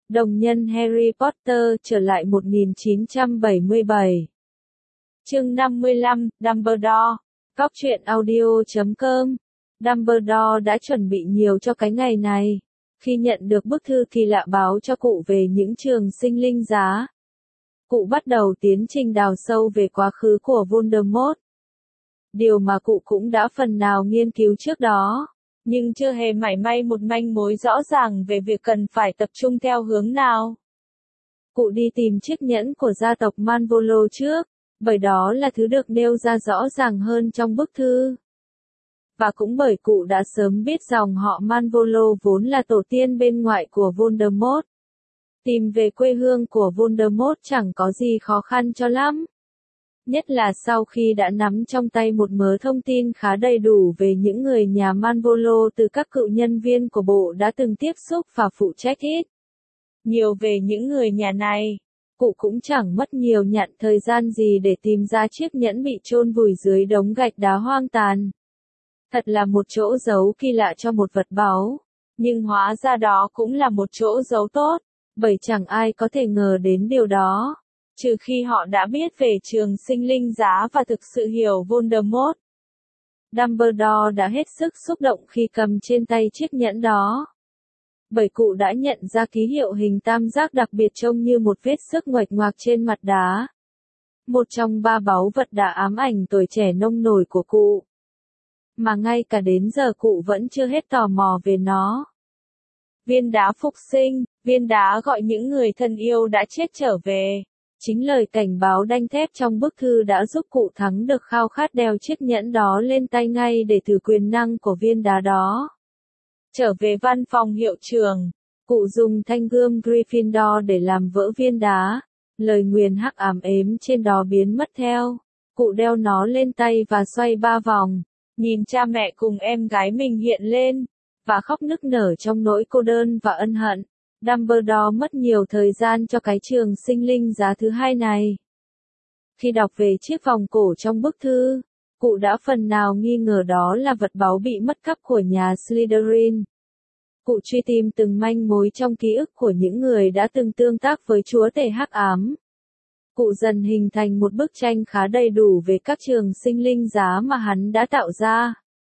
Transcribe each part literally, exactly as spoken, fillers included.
Đồng nhân Harry Potter trở lại một nghìn chín trăm bảy mươi bảy. Chương năm mươi lăm, Dumbledore. Góc truyện audio chấm com. Dumbledore đã chuẩn bị nhiều cho cái ngày này. Khi nhận được bức thư thì lạ báo cho cụ về những trường sinh linh giá. Cụ bắt đầu tiến trình đào sâu về quá khứ của Voldemort. Điều mà cụ cũng đã phần nào nghiên cứu trước đó, nhưng chưa hề mảy may một manh mối rõ ràng về việc cần phải tập trung theo hướng nào. Cụ đi tìm chiếc nhẫn của gia tộc Malvolio trước, bởi đó là thứ được nêu ra rõ ràng hơn trong bức thư. Và cũng bởi cụ đã sớm biết dòng họ Malvolio vốn là tổ tiên bên ngoại của Voldemort. Tìm về quê hương của Voldemort chẳng có gì khó khăn cho lắm. Nhất là sau khi đã nắm trong tay một mớ thông tin khá đầy đủ về những người nhà Malvolio từ các cựu nhân viên của bộ đã từng tiếp xúc và phụ trách ít nhiều về những người nhà này, cụ cũng chẳng mất nhiều nhặn thời gian gì để tìm ra chiếc nhẫn bị chôn vùi dưới đống gạch đá hoang tàn. Thật là một chỗ giấu kỳ lạ cho một vật báu, nhưng hóa ra đó cũng là một chỗ giấu tốt, bởi chẳng ai có thể ngờ đến điều đó, trừ khi họ đã biết về trường sinh linh giá và thực sự hiểu Voldemort. Dumbledore đã hết sức xúc động khi cầm trên tay chiếc nhẫn đó. Bởi cụ đã nhận ra ký hiệu hình tam giác đặc biệt trông như một vết xước ngoạch ngoạc trên mặt đá. Một trong ba báu vật đã ám ảnh tuổi trẻ nông nổi của cụ. Mà ngay cả đến giờ cụ vẫn chưa hết tò mò về nó. Viên đá phục sinh, viên đá gọi những người thân yêu đã chết trở về. Chính lời cảnh báo đanh thép trong bức thư đã giúp cụ thắng được khao khát đeo chiếc nhẫn đó lên tay ngay để thử quyền năng của viên đá đó. Trở về văn phòng hiệu trưởng, cụ dùng thanh gươm Gryffindor để làm vỡ viên đá. Lời nguyền hắc ám ếm trên đó biến mất theo. Cụ đeo nó lên tay và xoay ba vòng, nhìn cha mẹ cùng em gái mình hiện lên, và khóc nức nở trong nỗi cô đơn và ân hận. Dumbledore mất nhiều thời gian cho cái trường sinh linh giá thứ hai này. Khi đọc về chiếc vòng cổ trong bức thư, cụ đã phần nào nghi ngờ đó là vật báu bị mất cắp của nhà Slytherin. Cụ truy tìm từng manh mối trong ký ức của những người đã từng tương tác với chúa tể hắc ám. Cụ dần hình thành một bức tranh khá đầy đủ về các trường sinh linh giá mà hắn đã tạo ra.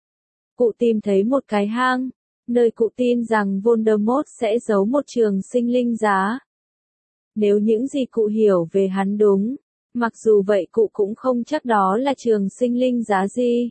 Cụ tìm thấy một cái hang, nơi cụ tin rằng Voldemort sẽ giấu một trường sinh linh giá. Nếu những gì cụ hiểu về hắn đúng, mặc dù vậy cụ cũng không chắc đó là trường sinh linh giá gì.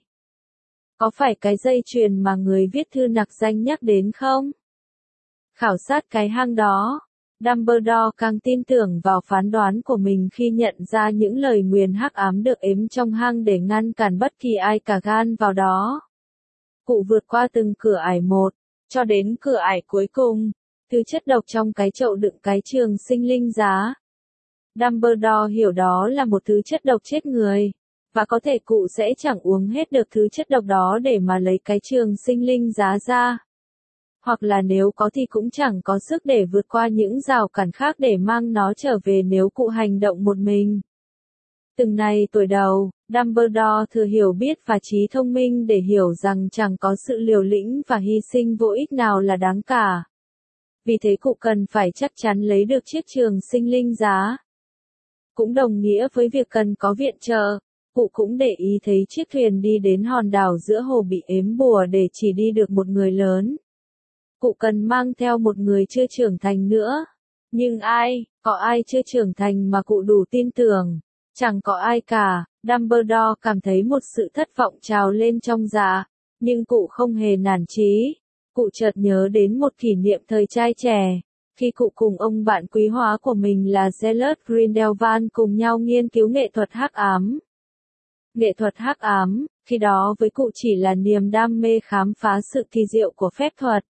Có phải cái dây chuyền mà người viết thư nặc danh nhắc đến không? Khảo sát cái hang đó, Dumbledore càng tin tưởng vào phán đoán của mình khi nhận ra những lời nguyền hắc ám được ếm trong hang để ngăn cản bất kỳ ai cả gan vào đó. Cụ vượt qua từng cửa ải một, cho đến cửa ải cuối cùng, thứ chất độc trong cái chậu đựng cái trường sinh linh giá. Dumbledore hiểu đó là một thứ chất độc chết người, và có thể cụ sẽ chẳng uống hết được thứ chất độc đó để mà lấy cái trường sinh linh giá ra. Hoặc là nếu có thì cũng chẳng có sức để vượt qua những rào cản khác để mang nó trở về nếu cụ hành động một mình. Từng này tuổi đầu, Dumbledore thừa hiểu biết và trí thông minh để hiểu rằng chẳng có sự liều lĩnh và hy sinh vô ích nào là đáng cả. Vì thế cụ cần phải chắc chắn lấy được chiếc trường sinh linh giá. Cũng đồng nghĩa với việc cần có viện trợ, cụ cũng để ý thấy chiếc thuyền đi đến hòn đảo giữa hồ bị ếm bùa để chỉ đi được một người lớn. Cụ cần mang theo một người chưa trưởng thành nữa. Nhưng ai, có ai chưa trưởng thành mà cụ đủ tin tưởng? Chẳng có ai cả. Dumbledore cảm thấy một sự thất vọng trào lên trong dạ, nhưng cụ không hề nản chí. Cụ chợt nhớ đến một kỷ niệm thời trai trẻ, khi cụ cùng ông bạn quý hóa của mình là Gellert Grindelwald cùng nhau nghiên cứu nghệ thuật hắc ám. Nghệ thuật hắc ám, khi đó với cụ chỉ là niềm đam mê khám phá sự kỳ diệu của phép thuật.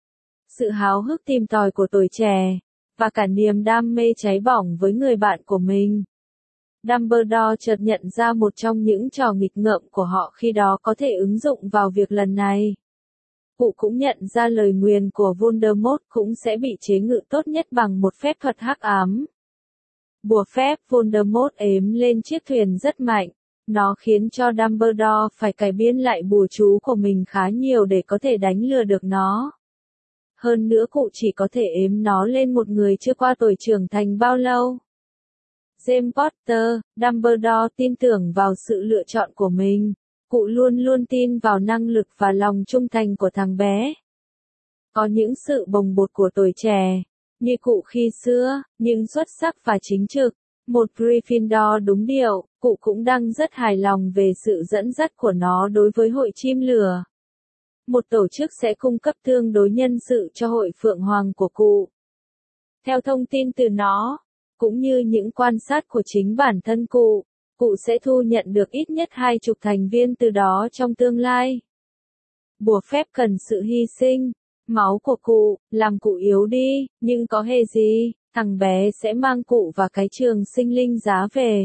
Sự háo hức tìm tòi của tuổi trẻ, và cả niềm đam mê cháy bỏng với người bạn của mình. Dumbledore chợt nhận ra một trong những trò nghịch ngợm của họ khi đó có thể ứng dụng vào việc lần này. Cụ cũng nhận ra lời nguyền của Voldemort cũng sẽ bị chế ngự tốt nhất bằng một phép thuật hắc ám. Bùa phép Voldemort ếm lên chiếc thuyền rất mạnh, nó khiến cho Dumbledore phải cải biên lại bùa chú của mình khá nhiều để có thể đánh lừa được nó. hơn nữa cụ chỉ có thể ếm nó lên một người chưa qua tuổi trưởng thành bao lâu. James Potter, Dumbledore tin tưởng vào sự lựa chọn của mình, cụ luôn luôn tin vào năng lực và lòng trung thành của thằng bé. Có những sự bồng bột của tuổi trẻ, như cụ khi xưa, nhưng xuất sắc và chính trực, một Gryffindor đúng điệu, cụ cũng đang rất hài lòng về sự dẫn dắt của nó đối với hội chim lửa. Một tổ chức sẽ cung cấp tương đối nhân sự cho hội Phượng Hoàng của cụ. Theo thông tin từ nó, cũng như những quan sát của chính bản thân cụ, cụ sẽ thu nhận được ít nhất hai chục thành viên từ đó trong tương lai. Bùa phép cần sự hy sinh, máu của cụ, làm cụ yếu đi, nhưng có hề gì, thằng bé sẽ mang cụ và cái trường sinh linh giá về.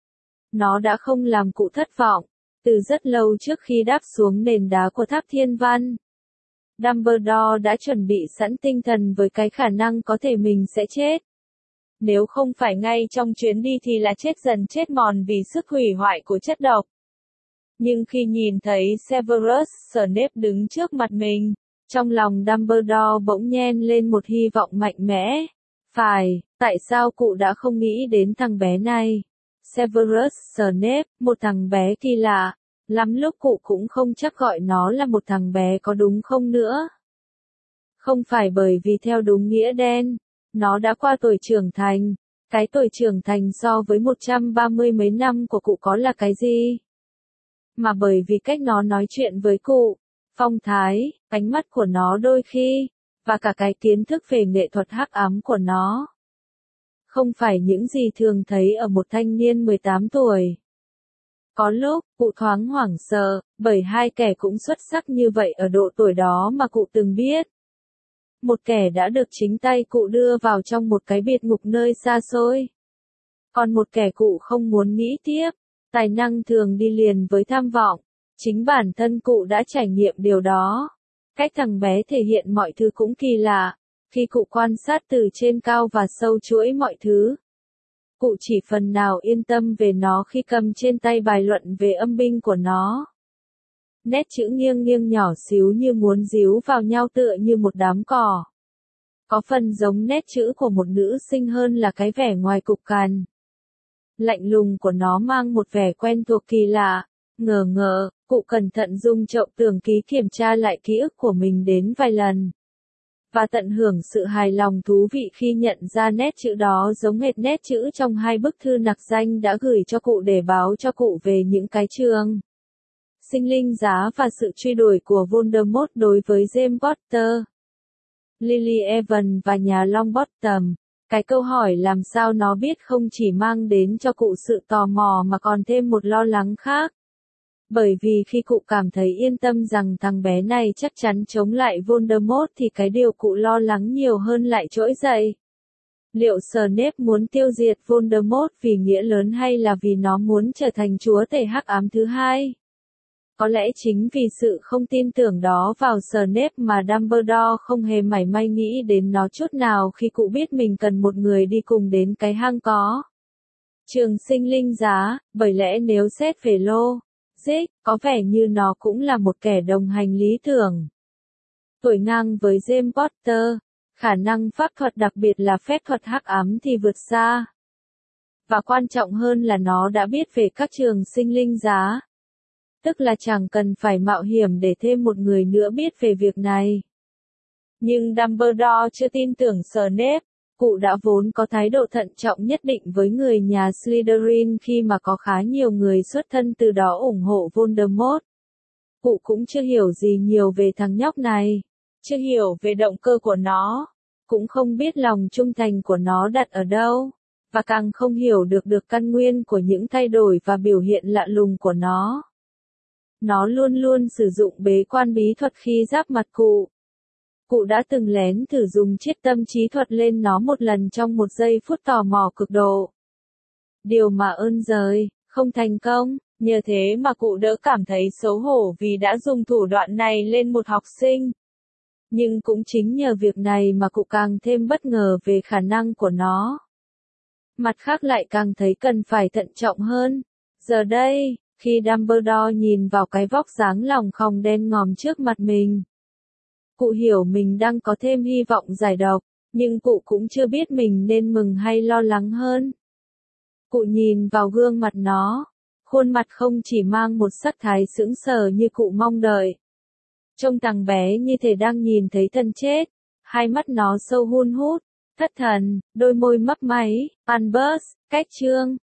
Nó đã không làm cụ thất vọng, từ rất lâu trước khi đáp xuống nền đá của tháp thiên văn. Dumbledore đã chuẩn bị sẵn tinh thần với cái khả năng có thể mình sẽ chết. Nếu không phải ngay trong chuyến đi thì là chết dần chết mòn vì sức hủy hoại của chất độc. Nhưng khi nhìn thấy Severus Snape đứng trước mặt mình, trong lòng Dumbledore bỗng nhen lên một hy vọng mạnh mẽ. Phải, tại sao cụ đã không nghĩ đến thằng bé này? Severus Snape, một thằng bé kỳ lạ. Lắm lúc cụ cũng không chắc gọi nó là một thằng bé có đúng không nữa. Không phải bởi vì theo đúng nghĩa đen, nó đã qua tuổi trưởng thành. Cái tuổi trưởng thành so với một trăm ba mươi mấy năm của cụ có là cái gì? Mà bởi vì cách nó nói chuyện với cụ, phong thái, ánh mắt của nó đôi khi, và cả cái kiến thức về nghệ thuật hắc ám của nó. Không phải những gì thường thấy ở một thanh niên mười tám tuổi. Có lúc, cụ thoáng hoảng sợ, bởi hai kẻ cũng xuất sắc như vậy ở độ tuổi đó mà cụ từng biết. Một kẻ đã được chính tay cụ đưa vào trong một cái biệt ngục nơi xa xôi. Còn một kẻ cụ không muốn nghĩ tiếp, tài năng thường đi liền với tham vọng. Chính bản thân cụ đã trải nghiệm điều đó. Cách thằng bé thể hiện mọi thứ cũng kỳ lạ, khi cụ quan sát từ trên cao và sâu chuỗi mọi thứ. Cụ chỉ phần nào yên tâm về nó khi cầm trên tay bài luận về âm binh của nó. Nét chữ nghiêng nghiêng nhỏ xíu như muốn díu vào nhau tựa như một đám cỏ. Có phần giống nét chữ của một nữ sinh hơn là cái vẻ ngoài cục cằn. Lạnh lùng của nó mang một vẻ quen thuộc kỳ lạ. Ngờ ngợ, cụ cẩn thận dùng chậu tường ký kiểm tra lại ký ức của mình đến vài lần. Và tận hưởng sự hài lòng thú vị khi nhận ra nét chữ đó giống hệt nét chữ trong hai bức thư nặc danh đã gửi cho cụ để báo cho cụ về những cái trường sinh linh giá và sự truy đuổi của Voldemort đối với James Potter, Lily Evans và nhà Longbottom. Cái câu hỏi làm sao nó biết không chỉ mang đến cho cụ sự tò mò mà còn thêm một lo lắng khác. Bởi vì khi cụ cảm thấy yên tâm rằng thằng bé này chắc chắn chống lại Voldemort thì cái điều cụ lo lắng nhiều hơn lại trỗi dậy. Liệu Snape muốn tiêu diệt Voldemort vì nghĩa lớn hay là vì nó muốn trở thành chúa tể hắc ám thứ hai? Có lẽ chính vì sự không tin tưởng đó vào Snape mà Dumbledore không hề mảy may nghĩ đến nó chút nào khi cụ biết mình cần một người đi cùng đến cái hang có trường sinh linh giá, bởi lẽ nếu xét về lô Dích, có vẻ như nó cũng là một kẻ đồng hành lý tưởng. Tuổi ngang với James Potter, khả năng pháp thuật đặc biệt là phép thuật hắc ám thì vượt xa. Và quan trọng hơn là nó đã biết về các trường sinh linh giá. Tức là chẳng cần phải mạo hiểm để thêm một người nữa biết về việc này. Nhưng Dumbledore chưa tin tưởng Snape. Cụ đã vốn có thái độ thận trọng nhất định với người nhà Slytherin khi mà có khá nhiều người xuất thân từ đó ủng hộ Voldemort. Cụ cũng chưa hiểu gì nhiều về thằng nhóc này, chưa hiểu về động cơ của nó, cũng không biết lòng trung thành của nó đặt ở đâu, và càng không hiểu được được căn nguyên của những thay đổi và biểu hiện lạ lùng của nó. Nó luôn luôn sử dụng bế quan bí thuật khi giáp mặt cụ. Cụ đã từng lén thử dùng chiết tâm trí thuật lên nó một lần trong một giây phút tò mò cực độ. Điều mà ơn giời, không thành công, nhờ thế mà cụ đỡ cảm thấy xấu hổ vì đã dùng thủ đoạn này lên một học sinh. Nhưng cũng chính nhờ việc này mà cụ càng thêm bất ngờ về khả năng của nó. Mặt khác lại càng thấy cần phải thận trọng hơn. Giờ đây, khi Dumbledore nhìn vào cái vóc dáng lòng khòng đen ngòm trước mặt mình, Cụ hiểu mình đang có thêm hy vọng giải độc, nhưng cụ cũng chưa biết mình nên mừng hay lo lắng hơn. Cụ nhìn vào gương mặt nó, khuôn mặt không chỉ mang một sắc thái sững sờ như cụ mong đợi. Trông thằng bé như thể đang nhìn thấy thân chết, hai mắt nó sâu hun hút, thất thần, đôi môi mấp máy, Albert, cách chương.